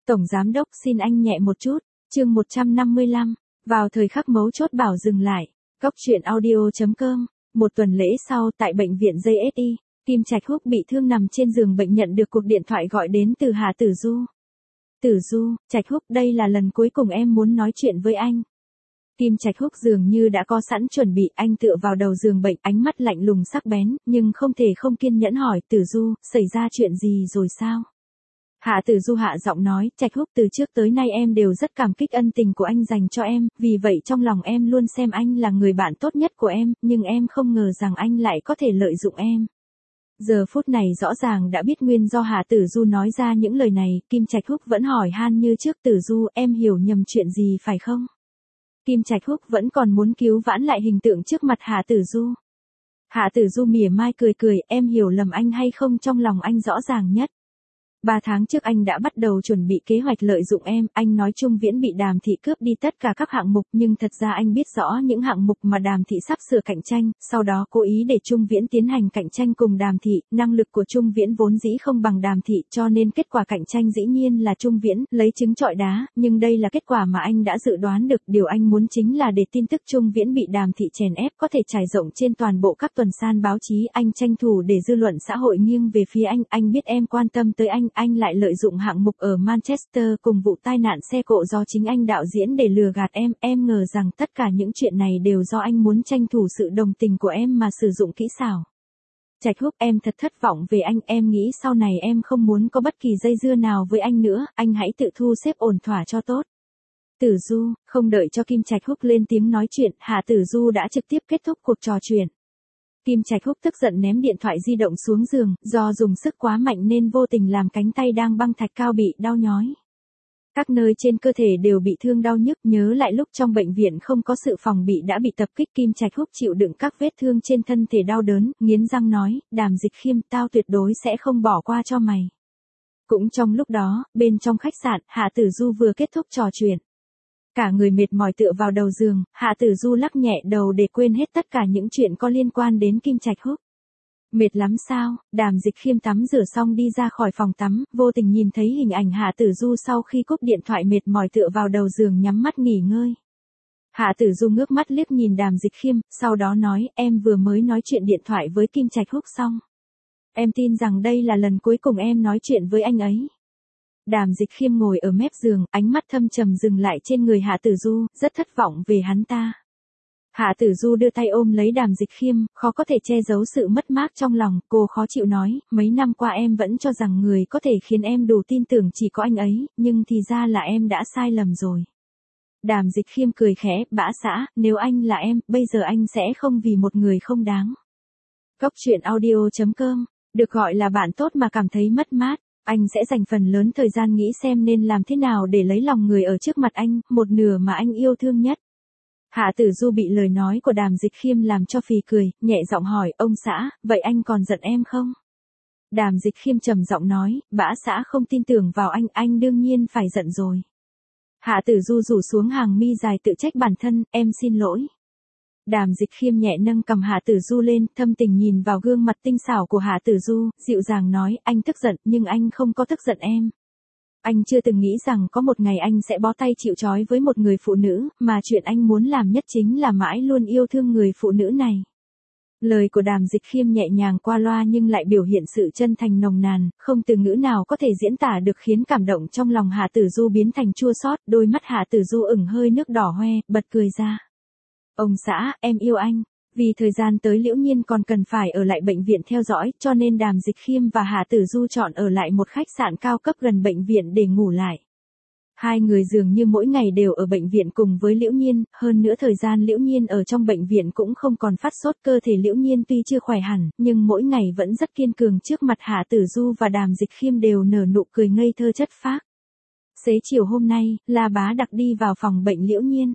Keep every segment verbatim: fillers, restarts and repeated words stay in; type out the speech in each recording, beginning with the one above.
Tổng giám đốc xin anh nhẹ một chút, chương một trăm năm mươi lăm, vào thời khắc mấu chốt bảo dừng lại, Cóc truyện audio chấm com, một tuần lễ sau tại bệnh viện giê ét i, Kim Trạch Húc bị thương nằm trên giường bệnh nhận được cuộc điện thoại gọi đến từ Hà Tử Du. Tử Du, Trạch Húc đây là lần cuối cùng em muốn nói chuyện với anh. Kim Trạch Húc dường như đã có sẵn chuẩn bị, anh tựa vào đầu giường bệnh, ánh mắt lạnh lùng sắc bén, nhưng không thể không kiên nhẫn hỏi, Tử Du, xảy ra chuyện gì rồi sao? Hạ Tử Du hạ giọng nói, Trạch Húc, từ trước tới nay em đều rất cảm kích ân tình của anh dành cho em, vì vậy trong lòng em luôn xem anh là người bạn tốt nhất của em, nhưng em không ngờ rằng anh lại có thể lợi dụng em. Giờ phút này rõ ràng đã biết nguyên do Hạ Tử Du nói ra những lời này, Kim Trạch Húc vẫn hỏi han như trước, Tử Du, em hiểu nhầm chuyện gì phải không? Kim Trạch Húc vẫn còn muốn cứu vãn lại hình tượng trước mặt Hạ Tử Du. Hạ Tử Du mỉa mai cười cười, em hiểu lầm anh hay không, trong lòng anh rõ ràng nhất. Ba tháng trước anh đã bắt đầu chuẩn bị kế hoạch lợi dụng em, anh nói Trung Viễn bị Đàm Thị cướp đi tất cả các hạng mục, nhưng thật ra anh biết rõ những hạng mục mà Đàm Thị sắp sửa cạnh tranh, sau đó cố ý để Trung Viễn tiến hành cạnh tranh cùng Đàm Thị, năng lực của Trung Viễn vốn dĩ không bằng Đàm Thị, cho nên kết quả cạnh tranh dĩ nhiên là Trung Viễn lấy trứng trọi đá, nhưng đây là kết quả mà anh đã dự đoán được, điều anh muốn chính là để tin tức Trung Viễn bị Đàm Thị chèn ép có thể trải rộng trên toàn bộ các tuần san báo chí, anh tranh thủ để dư luận xã hội nghiêng về phía anh, anh biết em quan tâm tới anh, anh lại lợi dụng hạng mục ở Manchester cùng vụ tai nạn xe cộ do chính anh đạo diễn để lừa gạt em, em ngờ rằng tất cả những chuyện này đều do anh muốn tranh thủ sự đồng tình của em mà sử dụng kỹ xảo. Trạch Húc, em thật thất vọng về anh, em nghĩ sau này em không muốn có bất kỳ dây dưa nào với anh nữa, anh hãy tự thu xếp ổn thỏa cho tốt. Tử Du, không đợi cho Kim Trạch Húc lên tiếng nói chuyện, Hạ Tử Du đã trực tiếp kết thúc cuộc trò chuyện. Kim Trạch Húc tức giận ném điện thoại di động xuống giường, do dùng sức quá mạnh nên vô tình làm cánh tay đang băng thạch cao bị đau nhói. Các nơi trên cơ thể đều bị thương đau nhức, nhớ lại lúc trong bệnh viện không có sự phòng bị đã bị tập kích, Kim Trạch Húc chịu đựng các vết thương trên thân thể đau đớn, nghiến răng nói, Đàm Dịch Khiêm, tao tuyệt đối sẽ không bỏ qua cho mày. Cũng trong lúc đó, bên trong khách sạn, Hạ Tử Du vừa kết thúc trò chuyện. Cả người mệt mỏi tựa vào đầu giường, Hạ Tử Du lắc nhẹ đầu để quên hết tất cả những chuyện có liên quan đến Kim Trạch Húc. Mệt lắm sao? Đàm Dịch Khiêm tắm rửa xong đi ra khỏi phòng tắm, vô tình nhìn thấy hình ảnh Hạ Tử Du sau khi cúp điện thoại mệt mỏi tựa vào đầu giường nhắm mắt nghỉ ngơi. Hạ Tử Du ngước mắt liếc nhìn Đàm Dịch Khiêm, sau đó nói, em vừa mới nói chuyện điện thoại với Kim Trạch Húc xong. Em tin rằng đây là lần cuối cùng em nói chuyện với anh ấy. Đàm Dịch Khiêm ngồi ở mép giường, ánh mắt thâm trầm dừng lại trên người Hạ Tử Du, rất thất vọng về hắn ta. Hạ Tử Du đưa tay ôm lấy Đàm Dịch Khiêm, khó có thể che giấu sự mất mát trong lòng, cô khó chịu nói, mấy năm qua em vẫn cho rằng người có thể khiến em đủ tin tưởng chỉ có anh ấy, nhưng thì ra là em đã sai lầm rồi. Đàm Dịch Khiêm cười khẽ, bã xã, nếu anh là em, bây giờ anh sẽ không vì một người không đáng. Cóc truyện audio chấm com, được gọi là bạn tốt mà cảm thấy mất mát. Anh sẽ dành phần lớn thời gian nghĩ xem nên làm thế nào để lấy lòng người ở trước mặt anh, một nửa mà anh yêu thương nhất. Hạ Tử Du bị lời nói của Đàm Dịch Khiêm làm cho phì cười, nhẹ giọng hỏi, ông xã, vậy anh còn giận em không? Đàm Dịch Khiêm trầm giọng nói, bã xã không tin tưởng vào anh, anh đương nhiên phải giận rồi. Hạ Tử Du rủ xuống hàng mi dài tự trách bản thân, em xin lỗi. Đàm Dịch Khiêm nhẹ nâng cầm Hạ Tử Du lên, thâm tình nhìn vào gương mặt tinh xảo của Hạ Tử Du, dịu dàng nói, anh tức giận, nhưng anh không có tức giận em. Anh chưa từng nghĩ rằng có một ngày anh sẽ bó tay chịu trói với một người phụ nữ, mà chuyện anh muốn làm nhất chính là mãi luôn yêu thương người phụ nữ này. Lời của Đàm Dịch Khiêm nhẹ nhàng qua loa nhưng lại biểu hiện sự chân thành nồng nàn, không từ ngữ nào có thể diễn tả được khiến cảm động trong lòng Hạ Tử Du biến thành chua xót, đôi mắt Hạ Tử Du ửng hơi nước đỏ hoe, bật cười ra. Ông xã, em yêu anh. Vì thời gian tới Liễu Nhiên còn cần phải ở lại bệnh viện theo dõi, cho nên Đàm Dịch Khiêm và Hạ Tử Du chọn ở lại một khách sạn cao cấp gần bệnh viện để ngủ lại. Hai người dường như mỗi ngày đều ở bệnh viện cùng với Liễu Nhiên, hơn nữa thời gian Liễu Nhiên ở trong bệnh viện cũng không còn phát sốt, cơ thể Liễu Nhiên tuy chưa khỏe hẳn, nhưng mỗi ngày vẫn rất kiên cường trước mặt Hạ Tử Du và Đàm Dịch Khiêm đều nở nụ cười ngây thơ chất phác. Xế chiều hôm nay, La Bá Đặc đi vào phòng bệnh Liễu Nhiên.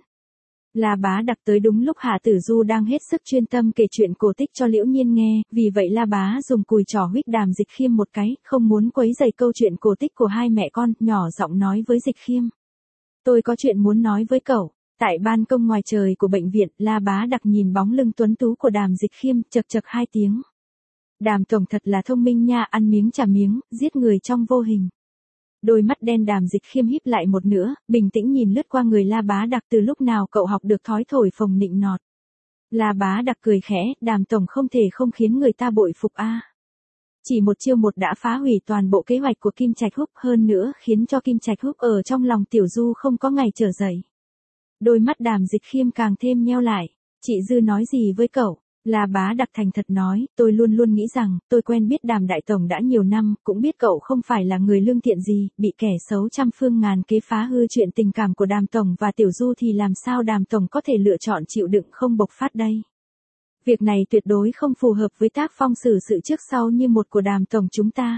La Bá Đặc tới đúng lúc Hạ Tử Du đang hết sức chuyên tâm kể chuyện cổ tích cho Liễu Nhiên nghe, vì vậy La Bá dùng cùi trỏ huých Đàm Dịch Khiêm một cái, không muốn quấy rầy câu chuyện cổ tích của hai mẹ con, nhỏ giọng nói với Dịch Khiêm. Tôi có chuyện muốn nói với cậu. Tại ban công ngoài trời của bệnh viện, La Bá Đặc nhìn bóng lưng tuấn tú của Đàm Dịch Khiêm, chậc chậc hai tiếng. Đàm tổng thật là thông minh nha, ăn miếng trả miếng, giết người trong vô hình. Đôi mắt đen Đàm Dịch Khiêm híp lại một nữa, bình tĩnh nhìn lướt qua người La Bá Đặc, từ lúc nào cậu học được thói thổi phồng nịnh nọt. La Bá Đặc cười khẽ, Đàm tổng không thể không khiến người ta bội phục a. Chỉ một chiêu một đã phá hủy toàn bộ kế hoạch của Kim Trạch Húc, hơn nữa khiến cho Kim Trạch Húc ở trong lòng Tiểu Du không có ngày trở dậy. Đôi mắt Đàm Dịch Khiêm càng thêm nheo lại, chị Dư nói gì với cậu? La Bá Đặc thành thật nói, tôi luôn luôn nghĩ rằng, tôi quen biết Đàm đại tổng đã nhiều năm, cũng biết cậu không phải là người lương thiện gì, bị kẻ xấu trăm phương ngàn kế phá hư chuyện tình cảm của Đàm tổng và Tiểu Du thì làm sao Đàm tổng có thể lựa chọn chịu đựng không bộc phát đây? Việc này tuyệt đối không phù hợp với tác phong xử sự trước sau như một của Đàm tổng chúng ta.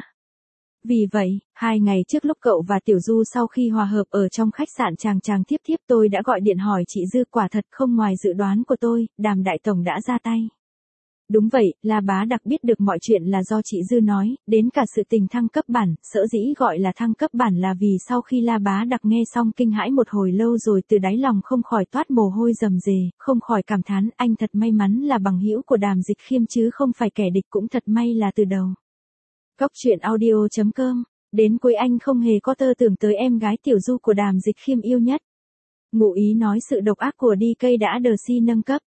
Vì vậy, hai ngày trước lúc cậu và Tiểu Du sau khi hòa hợp ở trong khách sạn Tràng Tràng Thiếp Thiếp, tôi đã gọi điện hỏi chị Dư, quả thật không ngoài dự đoán của tôi, Đàm đại tổng đã ra tay. Đúng vậy, La Bá Đặc biết được mọi chuyện là do chị Dư nói, đến cả sự tình thăng cấp bản, sở dĩ gọi là thăng cấp bản là vì sau khi La Bá Đặc nghe xong kinh hãi một hồi lâu rồi từ đáy lòng không khỏi toát mồ hôi rầm rề, không khỏi cảm thán, anh thật may mắn là bằng hữu của Đàm Dịch Khiêm chứ không phải kẻ địch, cũng thật may là từ đầu. Cóc truyện audio chấm com, đến cuối anh không hề có tơ tưởng tới em gái Tiểu Du của Đàm Dịch Khiêm yêu nhất. Ngụ ý nói sự độc ác của đê ca đã đờ si nâng cấp.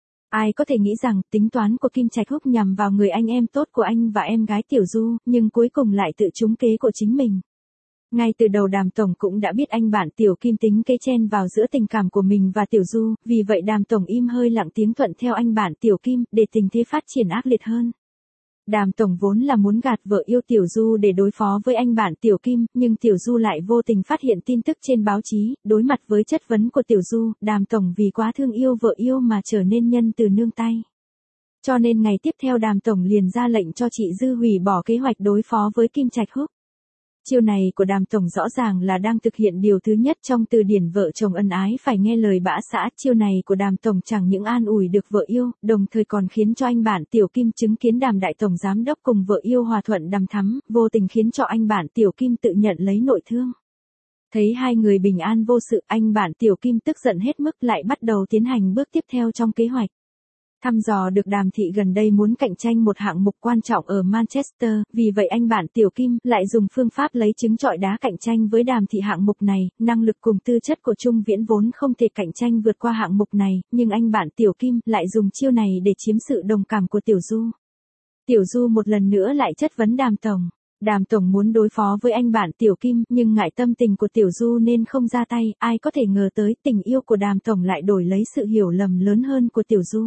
Ai có thể nghĩ rằng tính toán của Kim Trạch Húc nhằm vào người anh em tốt của anh và em gái Tiểu Du, nhưng cuối cùng lại tự trúng kế của chính mình. Ngay từ đầu Đàm tổng cũng đã biết anh bạn Tiểu Kim tính kế chen vào giữa tình cảm của mình và Tiểu Du, vì vậy Đàm tổng im hơi lặng tiếng thuận theo anh bạn Tiểu Kim, để tình thế phát triển ác liệt hơn. Đàm tổng vốn là muốn gạt vợ yêu Tiểu Du để đối phó với anh bạn Tiểu Kim, nhưng Tiểu Du lại vô tình phát hiện tin tức trên báo chí, đối mặt với chất vấn của Tiểu Du, Đàm tổng vì quá thương yêu vợ yêu mà trở nên nhân từ nương tay. Cho nên ngày tiếp theo Đàm tổng liền ra lệnh cho chị Dư hủy bỏ kế hoạch đối phó với Kim Trạch Húc. Chiêu này của Đàm tổng rõ ràng là đang thực hiện điều thứ nhất trong từ điển vợ chồng ân ái phải nghe lời bã xã. Chiêu này của Đàm tổng chẳng những an ủi được vợ yêu, đồng thời còn khiến cho anh bạn Tiểu Kim chứng kiến Đàm đại tổng giám đốc cùng vợ yêu hòa thuận đằm thắm, vô tình khiến cho anh bạn Tiểu Kim tự nhận lấy nội thương. Thấy hai người bình an vô sự, anh bạn Tiểu Kim tức giận hết mức, lại bắt đầu tiến hành bước tiếp theo trong kế hoạch. Thăm dò được Đàm thị gần đây muốn cạnh tranh một hạng mục quan trọng ở Manchester, vì vậy anh bạn Tiểu Kim lại dùng phương pháp lấy trứng trọi đá cạnh tranh với Đàm thị hạng mục này. Năng lực cùng tư chất của Trung Viễn vốn không thể cạnh tranh vượt qua hạng mục này, nhưng anh bạn Tiểu Kim lại dùng chiêu này để chiếm sự đồng cảm của Tiểu Du. Tiểu Du một lần nữa lại chất vấn Đàm tổng. Đàm tổng muốn đối phó với anh bạn Tiểu Kim, nhưng ngại tâm tình của Tiểu Du nên không ra tay. Ai có thể ngờ tới tình yêu của Đàm tổng lại đổi lấy sự hiểu lầm lớn hơn của Tiểu Du.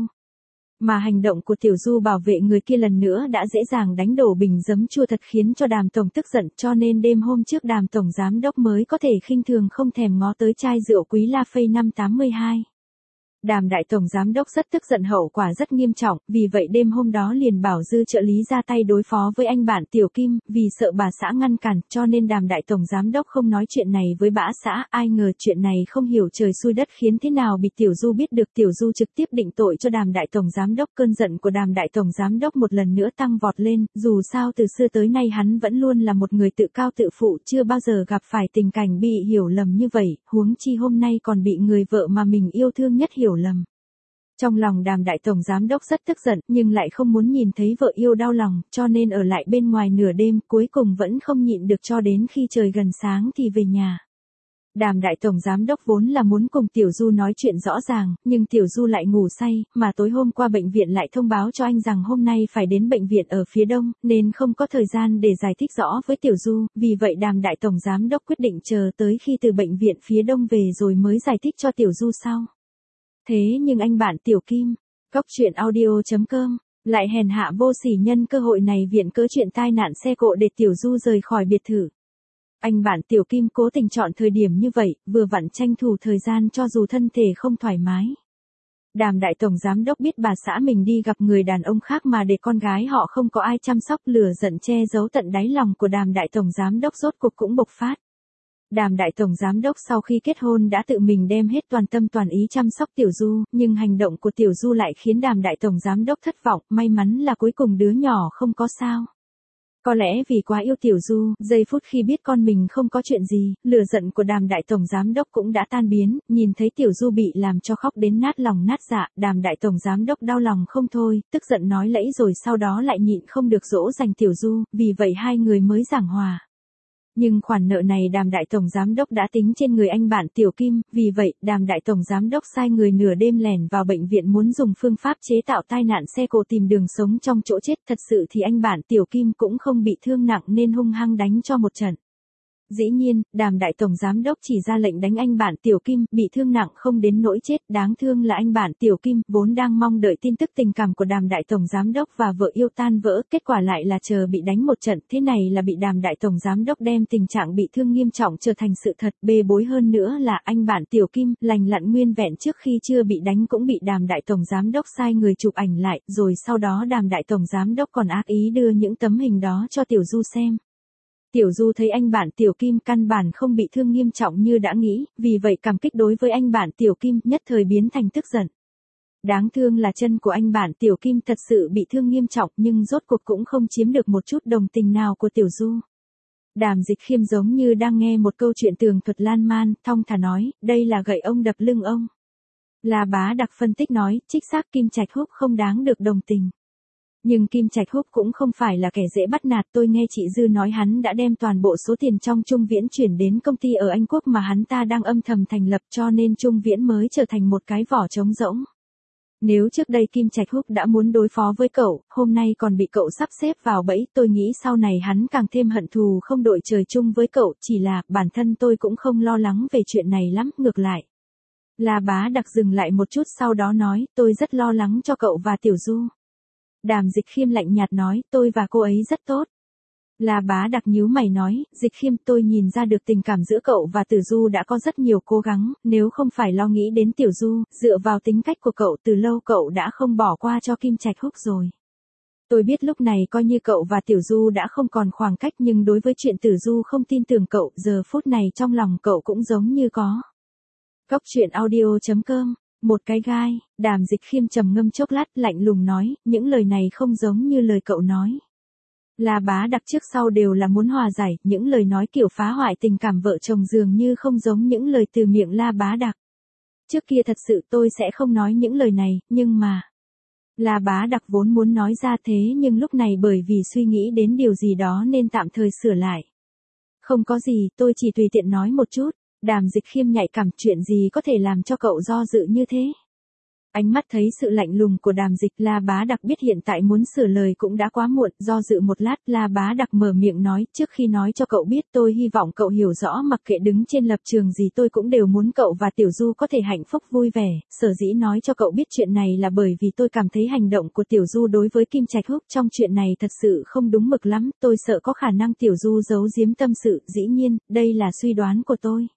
Mà hành động của Tiểu Du bảo vệ người kia lần nữa đã dễ dàng đánh đổ bình giấm chua thật, khiến cho Đàm tổng tức giận, cho nên đêm hôm trước Đàm tổng giám đốc mới có thể khinh thường không thèm ngó tới chai rượu Quý La Phây năm tám mươi hai. Đàm đại tổng giám đốc rất tức giận, hậu quả rất nghiêm trọng, vì vậy đêm hôm đó liền bảo Dư trợ lý ra tay đối phó với anh bạn Tiểu Kim, vì sợ bà xã ngăn cản, cho nên Đàm đại tổng giám đốc không nói chuyện này với bã xã. Ai ngờ chuyện này không hiểu trời xui đất khiến thế nào bị Tiểu Du biết được. Tiểu Du trực tiếp định tội cho Đàm đại tổng giám đốc. Cơn giận của Đàm đại tổng giám đốc một lần nữa tăng vọt lên, dù sao từ xưa tới nay hắn vẫn luôn là một người tự cao tự phụ, chưa bao giờ gặp phải tình cảnh bị hiểu lầm như vậy, huống chi hôm nay còn bị người vợ mà mình yêu thương nhất hiểu lầm. Trong lòng Đàm đại tổng giám đốc rất tức giận, nhưng lại không muốn nhìn thấy vợ yêu đau lòng, cho nên ở lại bên ngoài nửa đêm, cuối cùng vẫn không nhịn được cho đến khi trời gần sáng thì về nhà. Đàm đại tổng giám đốc vốn là muốn cùng Tiểu Du nói chuyện rõ ràng, nhưng Tiểu Du lại ngủ say, mà tối hôm qua bệnh viện lại thông báo cho anh rằng hôm nay phải đến bệnh viện ở phía đông, nên không có thời gian để giải thích rõ với Tiểu Du, vì vậy Đàm đại tổng giám đốc quyết định chờ tới khi từ bệnh viện phía đông về rồi mới giải thích cho Tiểu Du sau. Thế nhưng anh bạn Tiểu Kim, cóc truyện audio chấm com, lại hèn hạ vô sỉ nhân cơ hội này viện cớ chuyện tai nạn xe cộ để Tiểu Du rời khỏi biệt thự. Anh bạn Tiểu Kim cố tình chọn thời điểm như vậy, vừa vặn tranh thủ thời gian cho dù thân thể không thoải mái. Đàm đại tổng giám đốc biết bà xã mình đi gặp người đàn ông khác mà để con gái họ không có ai chăm sóc, lửa giận che giấu tận đáy lòng của Đàm đại tổng giám đốc rốt cuộc cũng bộc phát. Đàm đại tổng giám đốc sau khi kết hôn đã tự mình đem hết toàn tâm toàn ý chăm sóc Tiểu Du, nhưng hành động của Tiểu Du lại khiến Đàm đại tổng giám đốc thất vọng, may mắn là cuối cùng đứa nhỏ không có sao. Có lẽ vì quá yêu Tiểu Du, giây phút khi biết con mình không có chuyện gì, lửa giận của Đàm đại tổng giám đốc cũng đã tan biến, nhìn thấy Tiểu Du bị làm cho khóc đến nát lòng nát dạ, Đàm đại tổng giám đốc đau lòng không thôi, tức giận nói lẫy rồi sau đó lại nhịn không được dỗ dành Tiểu Du, vì vậy hai người mới giảng hòa. Nhưng khoản nợ này Đàm đại tổng giám đốc đã tính trên người anh bạn Tiểu Kim, vì vậy, Đàm đại tổng giám đốc sai người nửa đêm lẻn vào bệnh viện muốn dùng phương pháp chế tạo tai nạn xe cộ tìm đường sống trong chỗ chết. Thật sự thì anh bạn Tiểu Kim cũng không bị thương nặng nên hung hăng đánh cho một trận. Dĩ nhiên, Đàm đại tổng giám đốc chỉ ra lệnh đánh anh bạn Tiểu Kim, bị thương nặng không đến nỗi chết. Đáng thương là anh bạn Tiểu Kim, vốn đang mong đợi tin tức tình cảm của Đàm đại tổng giám đốc và vợ yêu tan vỡ, kết quả lại là chờ bị đánh một trận. Thế này là bị Đàm đại tổng giám đốc đem tình trạng bị thương nghiêm trọng trở thành sự thật. Bê bối hơn nữa là anh bạn Tiểu Kim, lành lặn nguyên vẹn trước khi chưa bị đánh cũng bị Đàm đại tổng giám đốc sai người chụp ảnh lại, rồi sau đó Đàm đại tổng giám đốc còn ác ý đưa những tấm hình đó cho Tiểu Du xem. Tiểu Du thấy anh bạn Tiểu Kim căn bản không bị thương nghiêm trọng như đã nghĩ, vì vậy cảm kích đối với anh bạn Tiểu Kim, nhất thời biến thành tức giận. Đáng thương là chân của anh bạn Tiểu Kim thật sự bị thương nghiêm trọng nhưng rốt cuộc cũng không chiếm được một chút đồng tình nào của Tiểu Du. Đàm Dịch Khiêm giống như đang nghe một câu chuyện tường thuật lan man, thong thả nói, đây là gậy ông đập lưng ông. La Bá Đặc phân tích nói, trích xác Kim Trạch Húc không đáng được đồng tình. Nhưng Kim Trạch Húc cũng không phải là kẻ dễ bắt nạt, tôi nghe chị Dư nói hắn đã đem toàn bộ số tiền trong Trung Viễn chuyển đến công ty ở Anh Quốc mà hắn ta đang âm thầm thành lập cho nên Trung Viễn mới trở thành một cái vỏ trống rỗng. Nếu trước đây Kim Trạch Húc đã muốn đối phó với cậu, hôm nay còn bị cậu sắp xếp vào bẫy, tôi nghĩ sau này hắn càng thêm hận thù không đội trời chung với cậu, chỉ là bản thân tôi cũng không lo lắng về chuyện này lắm, ngược lại. La Bá Đặc dừng lại một chút sau đó nói, tôi rất lo lắng cho cậu và Tiểu Du. Đàm Dịch Khiêm lạnh nhạt nói, tôi và cô ấy rất tốt. La Bá Đặc nhíu mày nói, Dịch Khiêm, tôi nhìn ra được tình cảm giữa cậu và Tử Du đã có rất nhiều cố gắng, nếu không phải lo nghĩ đến Tiểu Du, dựa vào tính cách của cậu từ lâu cậu đã không bỏ qua cho Kim Trạch Húc rồi. Tôi biết lúc này coi như cậu và Tiểu Du đã không còn khoảng cách nhưng đối với chuyện Tử Du không tin tưởng cậu, giờ phút này trong lòng cậu cũng giống như có. Góc truyện audio chấm com. Một cái gai, Đàm Dịch Khiêm trầm ngâm chốc lát lạnh lùng nói, những lời này không giống như lời cậu nói. La Bá Đặc trước sau đều là muốn hòa giải, những lời nói kiểu phá hoại tình cảm vợ chồng dường như không giống những lời từ miệng La Bá Đặc. Trước kia thật sự tôi sẽ không nói những lời này, nhưng mà... La Bá Đặc vốn muốn nói ra thế nhưng lúc này bởi vì suy nghĩ đến điều gì đó nên tạm thời sửa lại. Không có gì, tôi chỉ tùy tiện nói một chút. Đàm Dịch Khiêm nhạy cảm, chuyện gì có thể làm cho cậu do dự như thế? Ánh mắt thấy sự lạnh lùng của Đàm Dịch, La Bá Đặc biết hiện tại muốn sửa lời cũng đã quá muộn, do dự một lát, La Bá Đặc mở miệng nói, trước khi nói cho cậu biết tôi hy vọng cậu hiểu rõ mặc kệ đứng trên lập trường gì tôi cũng đều muốn cậu và Tiểu Du có thể hạnh phúc vui vẻ, sở dĩ nói cho cậu biết chuyện này là bởi vì tôi cảm thấy hành động của Tiểu Du đối với Kim Trạch Húc trong chuyện này thật sự không đúng mực lắm, tôi sợ có khả năng Tiểu Du giấu giếm tâm sự, dĩ nhiên, đây là suy đoán của tôi.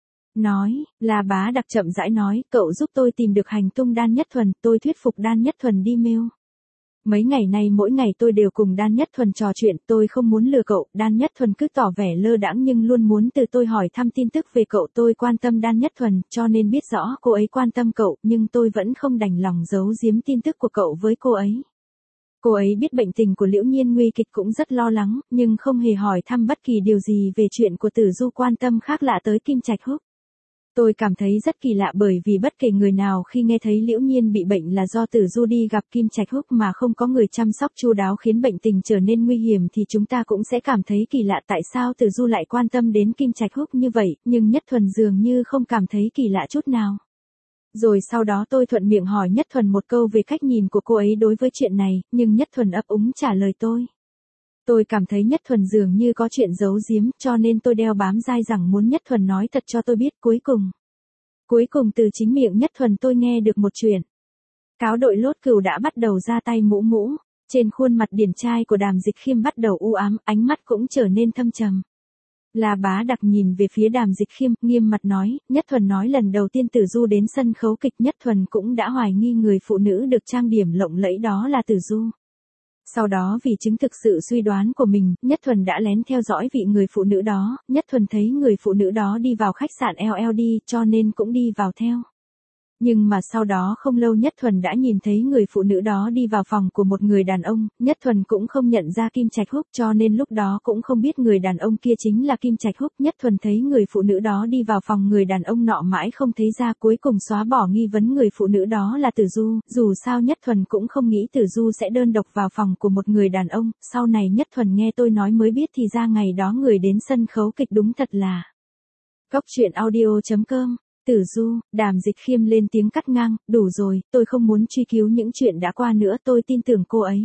Nói, La Bá Đặc chậm rãi nói, cậu giúp tôi tìm được hành tung Đan Nhất Thuần, tôi thuyết phục Đan Nhất Thuần đi mail. Mấy ngày nay mỗi ngày tôi đều cùng Đan Nhất Thuần trò chuyện, tôi không muốn lừa cậu, Đan Nhất Thuần cứ tỏ vẻ lơ đãng nhưng luôn muốn từ tôi hỏi thăm tin tức về cậu, tôi quan tâm Đan Nhất Thuần, cho nên biết rõ cô ấy quan tâm cậu, nhưng tôi vẫn không đành lòng giấu giếm tin tức của cậu với cô ấy. Cô ấy biết bệnh tình của Liễu Nhiên nguy kịch cũng rất lo lắng, nhưng không hề hỏi thăm bất kỳ điều gì về chuyện của Tử Du quan tâm khác lạ tới Kim Trạch Húc. Tôi cảm thấy rất kỳ lạ bởi vì bất kể người nào khi nghe thấy Liễu Nhiên bị bệnh là do Tử Du đi gặp Kim Trạch Húc mà không có người chăm sóc chu đáo khiến bệnh tình trở nên nguy hiểm thì chúng ta cũng sẽ cảm thấy kỳ lạ tại sao Tử Du lại quan tâm đến Kim Trạch Húc như vậy, nhưng Nhất Thuần dường như không cảm thấy kỳ lạ chút nào. Rồi sau đó tôi thuận miệng hỏi Nhất Thuần một câu về cách nhìn của cô ấy đối với chuyện này, nhưng Nhất Thuần ấp úng trả lời tôi. Tôi cảm thấy Nhất Thuần dường như có chuyện giấu giếm, cho nên tôi đeo bám dai rằng muốn Nhất Thuần nói thật cho tôi biết cuối cùng. Cuối cùng từ chính miệng Nhất Thuần tôi nghe được một chuyện. Cáo đội Lốt Cừu đã bắt đầu ra tay mũ mũ, trên khuôn mặt điển trai của Đàm Dịch Khiêm bắt đầu u ám, ánh mắt cũng trở nên thâm trầm. La Bá Đặc nhìn về phía Đàm Dịch Khiêm, nghiêm mặt nói, Nhất Thuần nói lần đầu tiên Tử Du đến sân khấu kịch Nhất Thuần cũng đã hoài nghi người phụ nữ được trang điểm lộng lẫy đó là Tử Du. Sau đó vì chứng thực sự suy đoán của mình, Nhất Thuần đã lén theo dõi vị người phụ nữ đó, Nhất Thuần thấy người phụ nữ đó đi vào khách sạn L L D cho nên cũng đi vào theo. Nhưng mà sau đó không lâu Nhất Thuần đã nhìn thấy người phụ nữ đó đi vào phòng của một người đàn ông, Nhất Thuần cũng không nhận ra Kim Trạch Húc cho nên lúc đó cũng không biết người đàn ông kia chính là Kim Trạch Húc. Nhất Thuần thấy người phụ nữ đó đi vào phòng người đàn ông nọ mãi không thấy ra, cuối cùng xóa bỏ nghi vấn người phụ nữ đó là Tử Du, dù sao Nhất Thuần cũng không nghĩ Tử Du sẽ đơn độc vào phòng của một người đàn ông, sau này Nhất Thuần nghe tôi nói mới biết thì ra ngày đó người đến sân khấu kịch đúng thật là Cóc truyện audio chấm com. Tử Du, Đàm Dịch Khiêm lên tiếng cắt ngang, đủ rồi, tôi không muốn truy cứu những chuyện đã qua nữa, tôi tin tưởng cô ấy.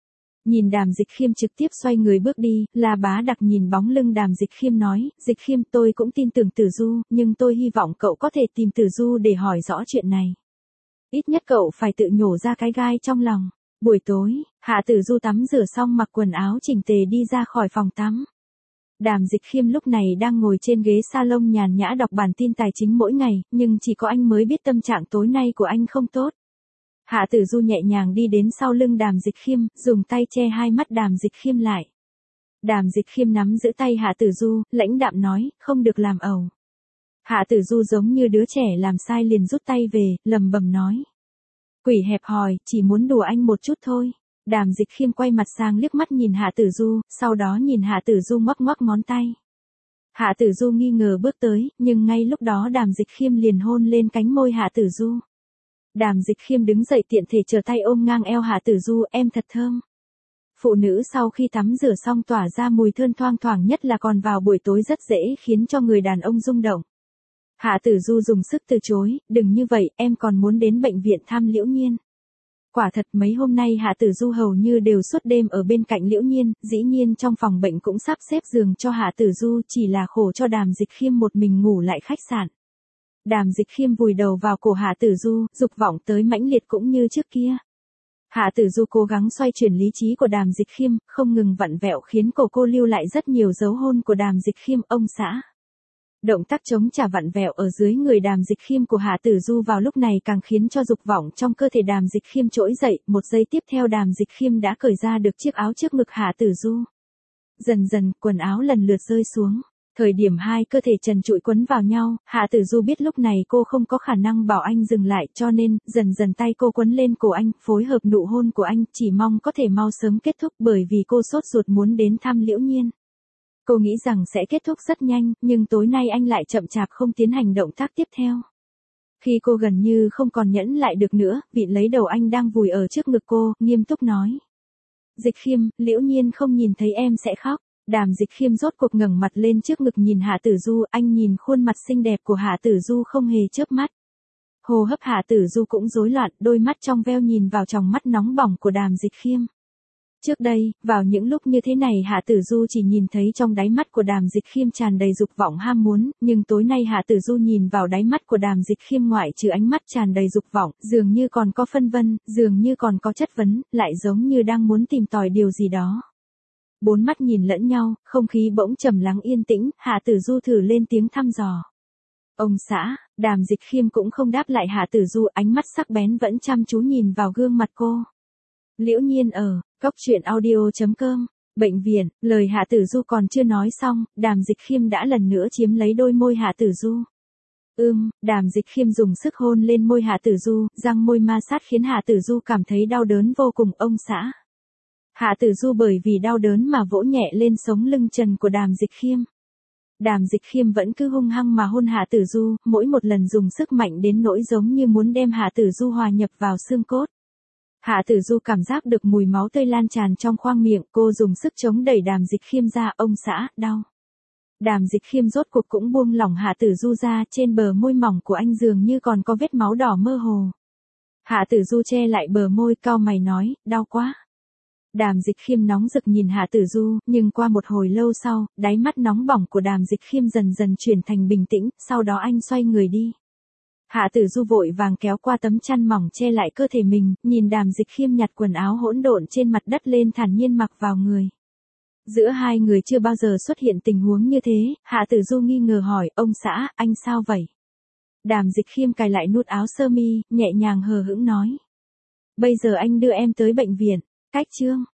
Nhìn Đàm Dịch Khiêm trực tiếp xoay người bước đi, La Bá Đặc nhìn bóng lưng Đàm Dịch Khiêm nói, Dịch Khiêm tôi cũng tin tưởng Tử Du, nhưng tôi hy vọng cậu có thể tìm Tử Du để hỏi rõ chuyện này. Ít nhất cậu phải tự nhổ ra cái gai trong lòng. Buổi tối, Hạ Tử Du tắm rửa xong mặc quần áo chỉnh tề đi ra khỏi phòng tắm. Đàm Dịch Khiêm lúc này đang ngồi trên ghế salon nhàn nhã đọc bản tin tài chính mỗi ngày, nhưng chỉ có anh mới biết tâm trạng tối nay của anh không tốt. Hạ Tử Du nhẹ nhàng đi đến sau lưng Đàm Dịch Khiêm, dùng tay che hai mắt Đàm Dịch Khiêm lại. Đàm Dịch Khiêm nắm giữ tay Hạ Tử Du, lãnh đạm nói, không được làm ẩu. Hạ Tử Du giống như đứa trẻ làm sai liền rút tay về, lầm bầm nói. Quỷ hẹp hòi, chỉ muốn đùa anh một chút thôi. Đàm Dịch Khiêm quay mặt sang liếc mắt nhìn Hạ Tử Du, sau đó nhìn Hạ Tử Du ngoắc ngoắc ngón tay. Hạ Tử Du nghi ngờ bước tới, nhưng ngay lúc đó Đàm Dịch Khiêm liền hôn lên cánh môi Hạ Tử Du. Đàm Dịch Khiêm đứng dậy tiện thể trở tay ôm ngang eo Hạ Tử Du, em thật thơm. Phụ nữ sau khi tắm rửa xong tỏa ra mùi thơm thoang thoảng, nhất là còn vào buổi tối rất dễ khiến cho người đàn ông rung động. Hạ Tử Du dùng sức từ chối, đừng như vậy, em còn muốn đến bệnh viện thăm Liễu Nhiên. Quả thật mấy hôm nay Hạ Tử Du hầu như đều suốt đêm ở bên cạnh Liễu Nhiên, dĩ nhiên trong phòng bệnh cũng sắp xếp giường cho Hạ Tử Du, chỉ là khổ cho Đàm Dịch Khiêm một mình ngủ lại khách sạn. Đàm Dịch Khiêm vùi đầu vào cổ Hạ Tử Du, dục vọng tới mãnh liệt cũng như trước kia. Hạ Tử Du cố gắng xoay chuyển lý trí của Đàm Dịch Khiêm, không ngừng vặn vẹo khiến cổ cô lưu lại rất nhiều dấu hôn của Đàm Dịch Khiêm, ông xã. Động tác chống trả vặn vẹo ở dưới người Đàm Dịch Khiêm của Hạ Tử Du vào lúc này càng khiến cho dục vọng trong cơ thể Đàm Dịch Khiêm trỗi dậy, một giây tiếp theo Đàm Dịch Khiêm đã cởi ra được chiếc áo trước ngực Hạ Tử Du. Dần dần, quần áo lần lượt rơi xuống. Thời điểm hai cơ thể trần trụi quấn vào nhau, Hạ Tử Du biết lúc này cô không có khả năng bảo anh dừng lại, cho nên, dần dần tay cô quấn lên cổ anh, phối hợp nụ hôn của anh, chỉ mong có thể mau sớm kết thúc bởi vì cô sốt ruột muốn đến thăm Liễu Nhiên. Cô nghĩ rằng sẽ kết thúc rất nhanh, nhưng tối nay anh lại chậm chạp không tiến hành động tác tiếp theo. Khi cô gần như không còn nhẫn lại được nữa, vịn lấy đầu anh đang vùi ở trước ngực cô, nghiêm túc nói. Dịch Khiêm, Liễu Nhiên không nhìn thấy em sẽ khóc. Đàm Dịch Khiêm rốt cuộc ngẩng mặt lên trước ngực nhìn Hạ Tử Du, anh nhìn khuôn mặt xinh đẹp của Hạ Tử Du không hề chớp mắt. Hô hấp Hạ Tử Du cũng rối loạn, đôi mắt trong veo nhìn vào tròng mắt nóng bỏng của Đàm Dịch Khiêm. Trước đây, vào những lúc như thế này Hạ Tử Du chỉ nhìn thấy trong đáy mắt của Đàm Dịch Khiêm tràn đầy dục vọng ham muốn, nhưng tối nay Hạ Tử Du nhìn vào đáy mắt của Đàm Dịch Khiêm ngoại trừ ánh mắt tràn đầy dục vọng, dường như còn có phân vân, dường như còn có chất vấn, lại giống như đang muốn tìm tòi điều gì đó. Bốn mắt nhìn lẫn nhau, không khí bỗng trầm lắng yên tĩnh, Hạ Tử Du thử lên tiếng thăm dò. Ông xã, Đàm Dịch Khiêm cũng không đáp lại Hạ Tử Du, ánh mắt sắc bén vẫn chăm chú nhìn vào gương mặt cô. Liễu Nhiên ở, cóc truyện audio chấm com, bệnh viện, lời Hạ Tử Du còn chưa nói xong, Đàm Dịch Khiêm đã lần nữa chiếm lấy đôi môi Hạ Tử Du. Ưm, Đàm Dịch Khiêm dùng sức hôn lên môi Hạ Tử Du, răng môi ma sát khiến Hạ Tử Du cảm thấy đau đớn vô cùng, ông xã. Hạ Tử Du bởi vì đau đớn mà vỗ nhẹ lên sống lưng trần của Đàm Dịch Khiêm. Đàm Dịch Khiêm vẫn cứ hung hăng mà hôn Hạ Tử Du, mỗi một lần dùng sức mạnh đến nỗi giống như muốn đem Hạ Tử Du hòa nhập vào xương cốt. Hạ Tử Du cảm giác được mùi máu tươi lan tràn trong khoang miệng, cô dùng sức chống đẩy Đàm Dịch Khiêm ra, ông xã, đau. Đàm Dịch Khiêm rốt cuộc cũng buông lỏng Hạ Tử Du ra, trên bờ môi mỏng của anh dường như còn có vết máu đỏ mơ hồ. Hạ Tử Du che lại bờ môi, cau mày nói, đau quá. Đàm Dịch Khiêm nóng rực nhìn Hạ Tử Du, nhưng qua một hồi lâu sau, đáy mắt nóng bỏng của Đàm Dịch Khiêm dần dần chuyển thành bình tĩnh, sau đó anh xoay người đi. Hạ Tử Du vội vàng kéo qua tấm chăn mỏng che lại cơ thể mình, nhìn Đàm Dịch Khiêm nhặt quần áo hỗn độn trên mặt đất lên thản nhiên mặc vào người. Giữa hai người chưa bao giờ xuất hiện tình huống như thế, Hạ Tử Du nghi ngờ hỏi, ông xã, anh sao vậy? Đàm Dịch Khiêm cài lại nút áo sơ mi, nhẹ nhàng hờ hững nói. Bây giờ anh đưa em tới bệnh viện, cách chương.